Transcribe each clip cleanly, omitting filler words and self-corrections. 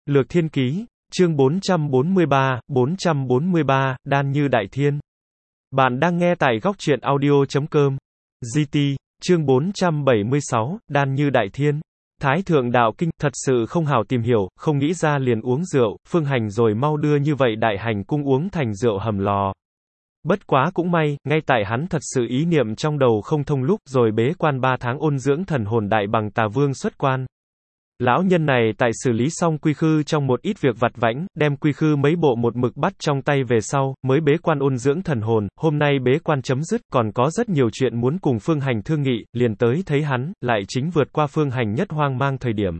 Lược Thiên Ký, chương 443, Đan Như Đại Thiên. Bạn đang nghe tại góc truyện audio.com. GT, chương 476, Đan Như Đại Thiên. Thái Thượng Đạo Kinh, thật sự không hảo tìm hiểu, không nghĩ ra liền uống rượu, Phương Hành rồi mau đưa như vậy Đại Hành Cung uống thành rượu hầm lò. Bất quá cũng may, ngay tại hắn thật sự ý niệm trong đầu không thông lúc, rồi bế quan 3 tháng ôn dưỡng thần hồn Đại Bằng Tà Vương xuất quan. Lão nhân này tại xử lý xong quy khư trong một ít việc vặt vãnh, đem quy khư mấy bộ một mực bắt trong tay về sau, mới bế quan ôn dưỡng thần hồn, hôm nay bế quan chấm dứt, còn có rất nhiều chuyện muốn cùng Phương Hành thương nghị, liền tới thấy hắn, lại chính vượt qua Phương Hành nhất hoang mang thời điểm.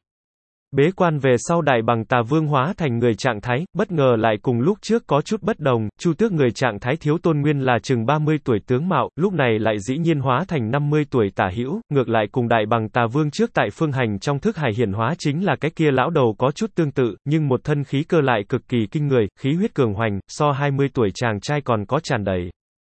Bế quan về sau Đại Bằng Tà Vương hóa thành người trạng thái, bất ngờ lại cùng lúc trước có chút bất đồng, Chu Tước người trạng thái thiếu tôn nguyên là chừng 30 tuổi tướng mạo, lúc này lại dĩ nhiên hóa thành 50 tuổi tả hữu, ngược lại cùng Đại Bằng Tà Vương trước tại Phương Hành trong thức hải hiển hóa chính là cái kia lão đầu có chút tương tự, nhưng một thân khí cơ lại cực kỳ kinh người, khí huyết cường hoành, so 20 tuổi chàng trai còn có tràn đầy.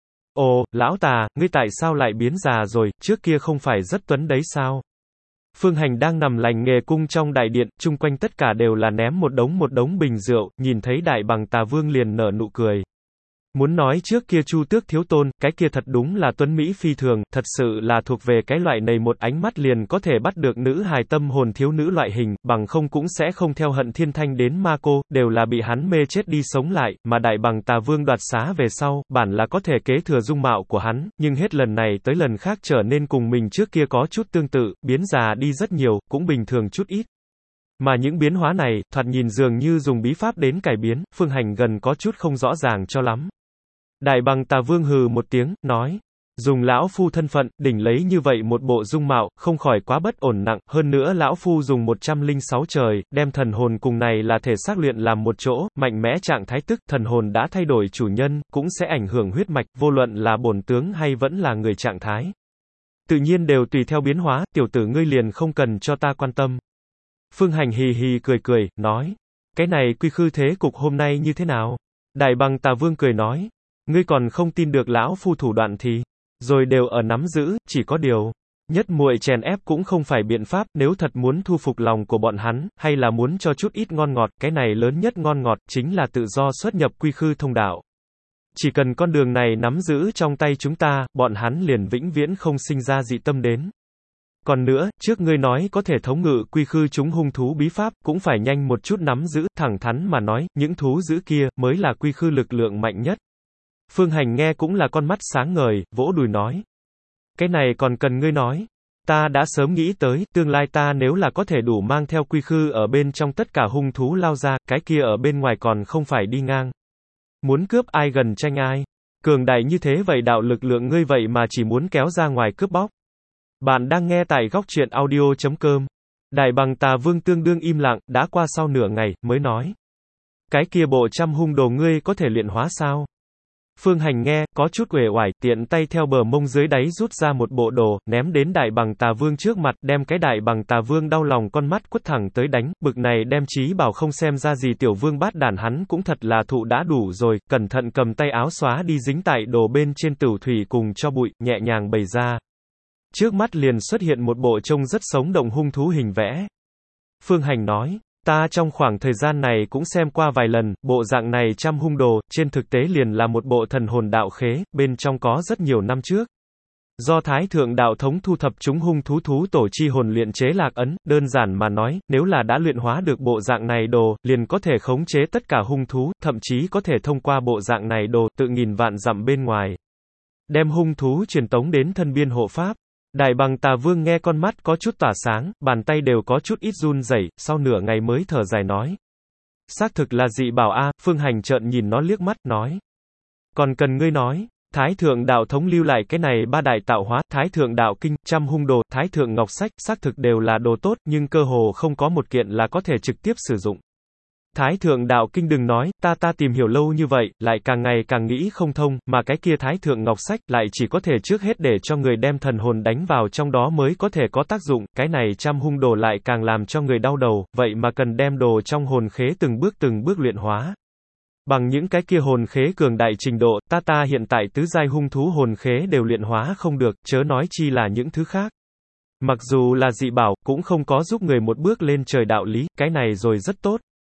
Ồ, lão Tà, ngươi tại sao lại biến già rồi, trước kia không phải rất tuấn đấy sao? Phương Hành đang nằm lành nghề cung trong đại điện, chung quanh tất cả đều là ném một đống bình rượu, nhìn thấy Đại Bằng Tà Vương liền nở nụ cười. Muốn nói trước kia Chu Tước thiếu tôn, cái kia thật đúng là tuấn mỹ phi thường, thật sự là thuộc về cái loại này một ánh mắt liền có thể bắt được nữ hài tâm hồn thiếu nữ loại hình, bằng không cũng sẽ không theo Hận Thiên Thanh đến ma cô, đều là bị hắn mê chết đi sống lại, mà Đại Bằng Tà Vương đoạt xá về sau, bản là có thể kế thừa dung mạo của hắn, nhưng hết lần này tới lần khác trở nên cùng mình trước kia có chút tương tự, biến già đi rất nhiều, cũng bình thường chút ít. Mà những biến hóa này, thoạt nhìn dường như dùng bí pháp đến cải biến, Phương Hành gần có chút không rõ ràng cho lắm. Đại Bằng Tà Vương hừ một tiếng, nói, dùng lão phu thân phận, đỉnh lấy như vậy một bộ dung mạo, không khỏi quá bất ổn nặng, hơn nữa lão phu dùng 106 trời, đem thần hồn cùng này là thể xác luyện làm một chỗ, mạnh mẽ trạng thái tức, thần hồn đã thay đổi chủ nhân, cũng sẽ ảnh hưởng huyết mạch, vô luận là bổn tướng hay vẫn là người trạng thái. Tự nhiên đều tùy theo biến hóa, tiểu tử ngươi liền không cần cho ta quan tâm. Phương Hành hì hì cười, nói, cái này quy khư thế cục hôm nay như thế nào? Đại Bằng Tà Vương cười nói, ngươi còn không tin được lão phu thủ đoạn thì, rồi đều ở nắm giữ, chỉ có điều, nhất muội chèn ép cũng không phải biện pháp, nếu thật muốn thu phục lòng của bọn hắn, hay là muốn cho chút ít ngon ngọt, cái này lớn nhất ngon ngọt, chính là tự do xuất nhập quy khư thông đạo. Chỉ cần con đường này nắm giữ trong tay chúng ta, bọn hắn liền vĩnh viễn không sinh ra dị tâm đến. Còn nữa, trước ngươi nói có thể thống ngự quy khư chúng hung thú bí pháp, cũng phải nhanh một chút nắm giữ, thẳng thắn mà nói, những thú dữ kia, mới là quy khư lực lượng mạnh nhất. Phương Hành nghe cũng là con mắt sáng ngời, vỗ đùi nói. Cái này còn cần ngươi nói. Ta đã sớm nghĩ tới, tương lai ta nếu là có thể đủ mang theo quy khư ở bên trong tất cả hung thú lao ra, cái kia ở bên ngoài còn không phải đi ngang. Muốn cướp ai gần tranh ai. Cường đại như thế vậy đạo lực lượng ngươi vậy mà chỉ muốn kéo ra ngoài cướp bóc. Bạn đang nghe tại góc truyện audio.com. Đại Bằng Tà Vương tương đương im lặng, đã qua sau nửa ngày, mới nói. Cái kia bộ trăm hung đồ ngươi có thể luyện hóa sao? Phương Hành nghe, có chút uể oải, tiện tay theo bờ mông dưới đáy rút ra một bộ đồ, ném đến Đại Bằng Tà Vương trước mặt, đem cái Đại Bằng Tà Vương đau lòng con mắt quất thẳng tới đánh, bực này đem trí bảo không xem ra gì tiểu vương bát đàn hắn cũng thật là thụ đã đủ rồi, cẩn thận cầm tay áo xóa đi dính tại đồ bên trên tửu thủy cùng cho bụi, nhẹ nhàng bày ra. Trước mắt liền xuất hiện một bộ trông rất sống động hung thú hình vẽ. Phương Hành nói. Ta trong khoảng thời gian này cũng xem qua vài lần, bộ dạng này trăm hung đồ, trên thực tế liền là một bộ thần hồn đạo khế, bên trong có rất nhiều năm trước. Do Thái Thượng Đạo Thống thu thập chúng hung thú tổ chi hồn luyện chế lạc ấn, đơn giản mà nói, nếu là đã luyện hóa được bộ dạng này đồ, liền có thể khống chế tất cả hung thú, thậm chí có thể thông qua bộ dạng này đồ, tự nghìn vạn dặm bên ngoài. Đem hung thú truyền tống đến thân biên hộ pháp. Đại Bằng Tà Vương nghe con mắt có chút tỏa sáng, bàn tay đều có chút ít run rẩy, sau nửa ngày mới thở dài nói. Xác thực là dị bảo a. Phương Hành trợn nhìn nó liếc mắt, nói. Còn cần ngươi nói, Thái Thượng Đạo Thống lưu lại cái này ba đại tạo hóa, Thái Thượng Đạo Kinh, trăm hung đồ, Thái Thượng Ngọc Sách, xác thực đều là đồ tốt, nhưng cơ hồ không có một kiện là có thể trực tiếp sử dụng. Thái Thượng Đạo Kinh đừng nói, ta tìm hiểu lâu như vậy, lại càng ngày càng nghĩ không thông, mà cái kia Thái Thượng Ngọc Sách, lại chỉ có thể trước hết để cho người đem thần hồn đánh vào trong đó mới có thể có tác dụng, cái này trăm hung đồ lại càng làm cho người đau đầu, vậy mà cần đem đồ trong hồn khế từng bước luyện hóa. Bằng những cái kia hồn khế cường đại trình độ, ta hiện tại tứ giai hung thú hồn khế đều luyện hóa không được, chớ nói chi là những thứ khác. Mặc dù là dị bảo, cũng không có giúp người một bước lên trời đạo lý, cái này rồi rất tốt.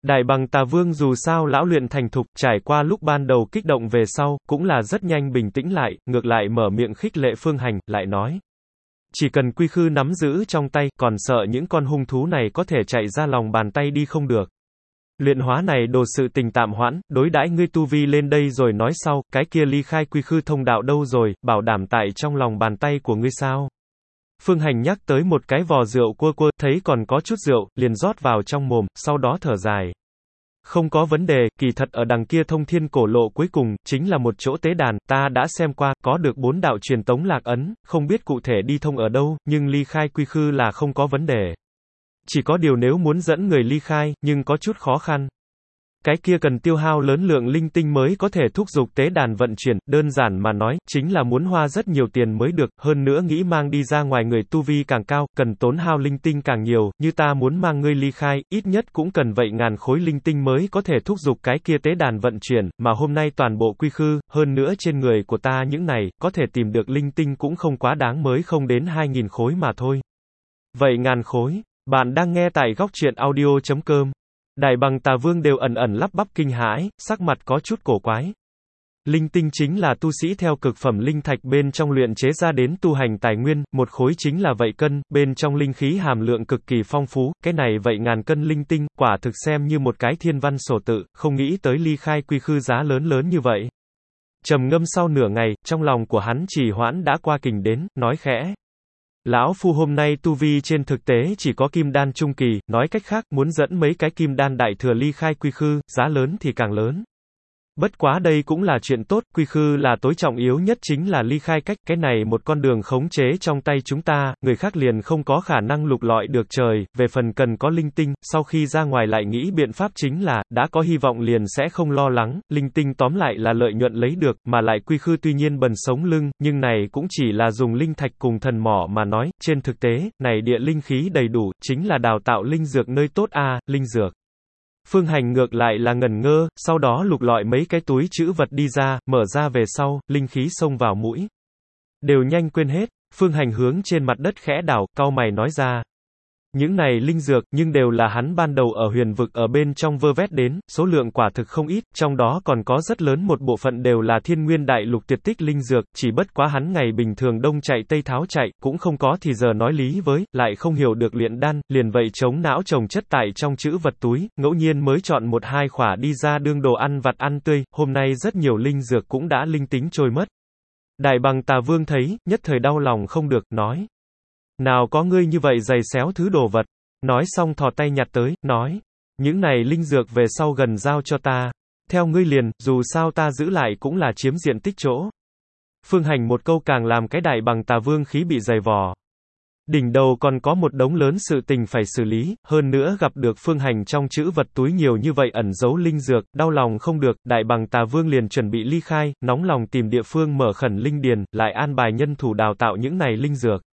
Đại Bằng Tà Vương dù sao lão luyện thành thục, trải qua lúc ban đầu kích động về sau, cũng là rất nhanh bình tĩnh lại, ngược lại mở miệng khích lệ Phương Hành, lại nói. Chỉ cần quy khư nắm giữ trong tay, còn sợ những con hung thú này có thể chạy ra lòng bàn tay đi không được. Luyện hóa này đồ sự tình tạm hoãn, đối đãi ngươi tu vi lên đây rồi nói sau, cái kia ly khai quy khư thông đạo đâu rồi, bảo đảm tại trong lòng bàn tay của ngươi sao. Phương Hành nhắc tới một cái vò rượu quơ quơ, thấy còn có chút rượu, liền rót vào trong mồm, sau đó thở dài. Không có vấn đề, kỳ thật ở đằng kia thông thiên cổ lộ cuối cùng, chính là một chỗ tế đàn, ta đã xem qua, có được 4 đạo truyền tống lạc ấn, không biết cụ thể đi thông ở đâu, nhưng ly khai quy khư là không có vấn đề. Chỉ có điều nếu muốn dẫn người ly khai, nhưng có chút khó khăn. Cái kia cần tiêu hao lớn lượng linh tinh mới có thể thúc giục tế đàn vận chuyển, đơn giản mà nói, chính là muốn hoa rất nhiều tiền mới được, hơn nữa nghĩ mang đi ra ngoài người tu vi càng cao, cần tốn hao linh tinh càng nhiều, như ta muốn mang ngươi ly khai, ít nhất cũng cần vậy ngàn khối linh tinh mới có thể thúc giục cái kia tế đàn vận chuyển, mà hôm nay toàn bộ quy khư, hơn nữa trên người của ta những này, có thể tìm được linh tinh cũng không quá đáng mới không đến 2.000 khối mà thôi. Vậy ngàn khối, bạn đang nghe tại góc truyện audio.com. Đại Bằng Tà Vương đều ẩn ẩn lắp bắp kinh hãi, sắc mặt có chút cổ quái. Linh tinh chính là tu sĩ theo cực phẩm linh thạch bên trong luyện chế ra đến tu hành tài nguyên, một khối chính là vậy cân, bên trong linh khí hàm lượng cực kỳ phong phú, cái này vậy ngàn cân linh tinh, quả thực xem như một cái thiên văn sổ tự, không nghĩ tới ly khai quy khư giá lớn lớn như vậy. Trầm ngâm sau nửa ngày, trong lòng của hắn trì hoãn đã qua kình đến, nói khẽ. Lão Phu hôm nay tu vi trên thực tế chỉ có kim đan trung kỳ, nói cách khác, muốn dẫn mấy cái kim đan đại thừa ly khai quy khư, giá lớn thì càng lớn. Bất quá đây cũng là chuyện tốt, quy khư là tối trọng yếu nhất chính là ly khai cách, cái này một con đường khống chế trong tay chúng ta, người khác liền không có khả năng lục lọi được trời, về phần cần có linh tinh, sau khi ra ngoài lại nghĩ biện pháp chính là, đã có hy vọng liền sẽ không lo lắng, linh tinh tóm lại là lợi nhuận lấy được, mà lại quy khư tuy nhiên bần sống lưng, nhưng này cũng chỉ là dùng linh thạch cùng thần mỏ mà nói, trên thực tế, này địa linh khí đầy đủ, chính là đào tạo linh dược nơi tốt a, linh dược. Phương Hành ngược lại là ngẩn ngơ, sau đó lục lọi mấy cái túi trữ vật đi ra, mở ra về sau, linh khí xông vào mũi. Đều nhanh quên hết, Phương Hành hướng trên mặt đất khẽ đảo, cau mày nói ra. Những này linh dược, nhưng đều là hắn ban đầu ở huyền vực ở bên trong vơ vét đến, số lượng quả thực không ít, trong đó còn có rất lớn một bộ phận đều là thiên nguyên đại lục tuyệt tích linh dược, chỉ bất quá hắn ngày bình thường đông chạy tây tháo chạy, cũng không có thì giờ nói lý với, lại không hiểu được luyện đan, liền vậy chống não trồng chất tại trong trữ vật túi, ngẫu nhiên mới chọn một hai khỏa đi ra đương đồ ăn vặt ăn tươi, hôm nay rất nhiều linh dược cũng đã linh tính trôi mất. Đại Bằng Tà Vương thấy, nhất thời đau lòng không được, nói. Nào có ngươi như vậy giày xéo thứ đồ vật. Nói xong thò tay nhặt tới, nói. Những này linh dược về sau gần giao cho ta. Theo ngươi liền, dù sao ta giữ lại cũng là chiếm diện tích chỗ. Phương Hành một câu càng làm cái Đại Bằng Tà Vương khí bị dày vò. Đỉnh đầu còn có một đống lớn sự tình phải xử lý, hơn nữa gặp được Phương Hành trong trữ vật túi nhiều như vậy ẩn giấu linh dược, đau lòng không được, Đại Bằng Tà Vương liền chuẩn bị ly khai, nóng lòng tìm địa phương mở khẩn linh điền, lại an bài nhân thủ đào tạo những này linh dược.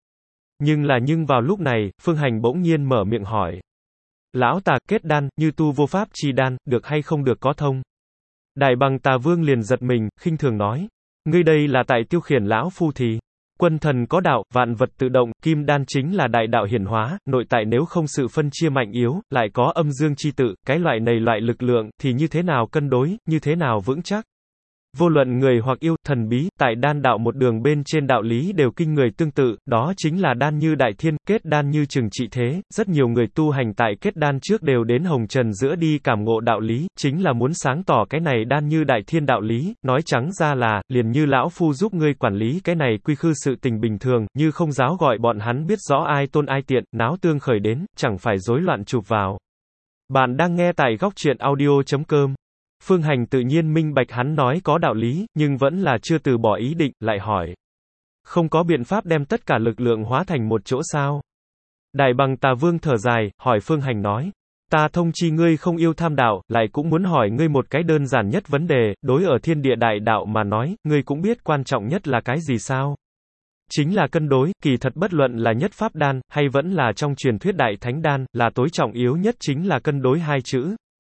Nhưng vào lúc này, Phương Hành bỗng nhiên mở miệng hỏi. Lão Tà, kết đan, như tu vô pháp chi đan, được hay không được có thông? Đại Bằng Tà Vương liền giật mình, khinh thường nói. Ngươi đây là tại tiêu khiển lão phu thì. Quân thần có đạo, vạn vật tự động, kim đan chính là đại đạo hiển hóa, nội tại nếu không sự phân chia mạnh yếu, lại có âm dương chi tự, cái loại này loại lực lượng, thì như thế nào cân đối, như thế nào vững chắc? Vô luận người hoặc yêu, thần bí, tại đan đạo một đường bên trên đạo lý đều kinh người tương tự, đó chính là đan như đại thiên, kết đan như trừng trị thế, rất nhiều người tu hành tại kết đan trước đều đến hồng trần giữa đi cảm ngộ đạo lý, chính là muốn sáng tỏ cái này đan như đại thiên đạo lý, nói trắng ra là, liền như lão phu giúp ngươi quản lý cái này quy khư sự tình bình thường, như không giáo gọi bọn hắn biết rõ ai tôn ai tiện, náo tương khởi đến, chẳng phải rối loạn chụp vào. Bạn đang nghe tại góc truyện audio.com. Phương Hành tự nhiên minh bạch hắn nói có đạo lý, nhưng vẫn là chưa từ bỏ ý định, lại hỏi. Không có biện pháp đem tất cả lực lượng hóa thành một chỗ sao? Đại Bằng Tà Vương thở dài, hỏi Phương Hành nói. Ta thông chi ngươi không yêu tham đạo, lại cũng muốn hỏi ngươi một cái đơn giản nhất vấn đề, đối ở thiên địa đại đạo mà nói, ngươi cũng biết quan trọng nhất là cái gì sao? Chính là cân đối, kỳ thật bất luận là nhất pháp đan, hay vẫn là trong truyền thuyết đại thánh đan, là tối trọng yếu nhất chính là cân đối hai chữ.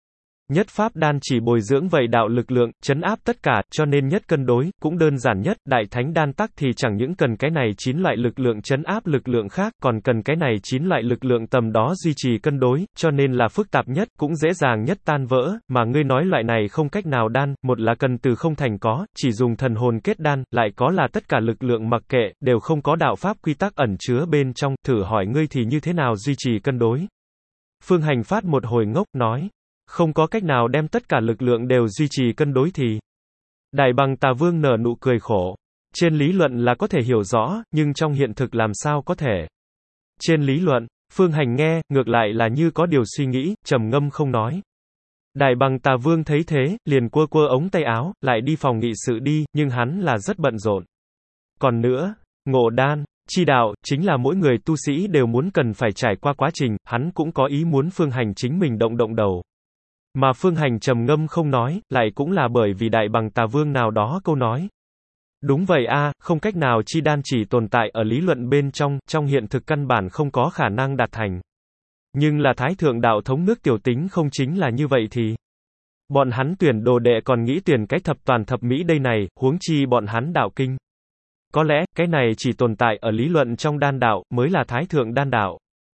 Nhất pháp đan chỉ bồi dưỡng vậy đạo lực lượng, trấn áp tất cả, cho nên nhất cân đối, cũng đơn giản nhất, đại thánh đan tắc thì chẳng những cần cái này 9 loại lực lượng trấn áp lực lượng khác, còn cần cái này 9 loại lực lượng tầm đó duy trì cân đối, cho nên là phức tạp nhất, cũng dễ dàng nhất tan vỡ, mà ngươi nói loại này không cách nào đan, một là cần từ không thành có, chỉ dùng thần hồn kết đan, lại có là tất cả lực lượng mặc kệ, đều không có đạo pháp quy tắc ẩn chứa bên trong, thử hỏi ngươi thì như thế nào duy trì cân đối. Phương Hành Phát một hồi ngốc, nói. Không có cách nào đem tất cả lực lượng đều duy trì cân đối thì. Đại Bằng Tà Vương nở nụ cười khổ. Trên lý luận là có thể hiểu rõ, nhưng trong hiện thực làm sao có thể. Trên lý luận, Phương Hành nghe, ngược lại là như có điều suy nghĩ, trầm ngâm không nói. Đại Bằng Tà Vương thấy thế, liền quơ quơ ống tay áo, lại đi phòng nghị sự đi, nhưng hắn là rất bận rộn. Còn nữa, ngộ đan, chi đạo, chính là mỗi người tu sĩ đều muốn cần phải trải qua quá trình, hắn cũng có ý muốn Phương Hành chính mình động đầu. Mà Phương Hành trầm ngâm không nói, lại cũng là bởi vì Đại Bằng Tà Vương nào đó câu nói. Đúng vậy a, không cách nào chi đan chỉ tồn tại ở lý luận bên trong hiện thực căn bản không có khả năng đạt thành. Nhưng là Thái Thượng Đạo thống nước Tiểu Tính không chính là như vậy thì. Bọn hắn tuyển đồ đệ còn nghĩ tuyển cái thập toàn thập mỹ đây này, huống chi bọn hắn đạo kinh. Có lẽ, cái này chỉ tồn tại ở lý luận trong đan đạo, mới là Thái Thượng Đan đạo.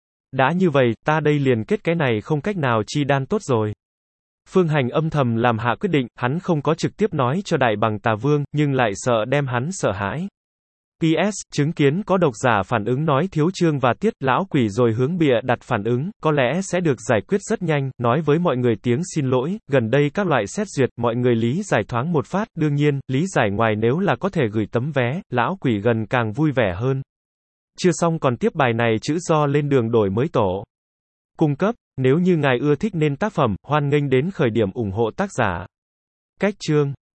Đã như vậy, ta đây liền kết cái này không cách nào chi đan tốt rồi. Phương Hành âm thầm làm hạ quyết định, hắn không có trực tiếp nói cho Đại Bằng Tà Vương, nhưng lại sợ đem hắn sợ hãi. PS, chứng kiến có độc giả phản ứng nói thiếu chương và tiết, lão quỷ rồi hướng bịa đặt phản ứng, có lẽ sẽ được giải quyết rất nhanh, nói với mọi người tiếng xin lỗi, gần đây các loại xét duyệt, mọi người lý giải thoáng một phát, đương nhiên, lý giải ngoài nếu là có thể gửi tấm vé, lão quỷ gần càng vui vẻ hơn. Chưa xong còn tiếp bài này chữ do lên đường đổi mới tổ. Cung cấp, nếu như ngài ưa thích nên tác phẩm, hoan nghênh đến khởi điểm ủng hộ tác giả. Cách chương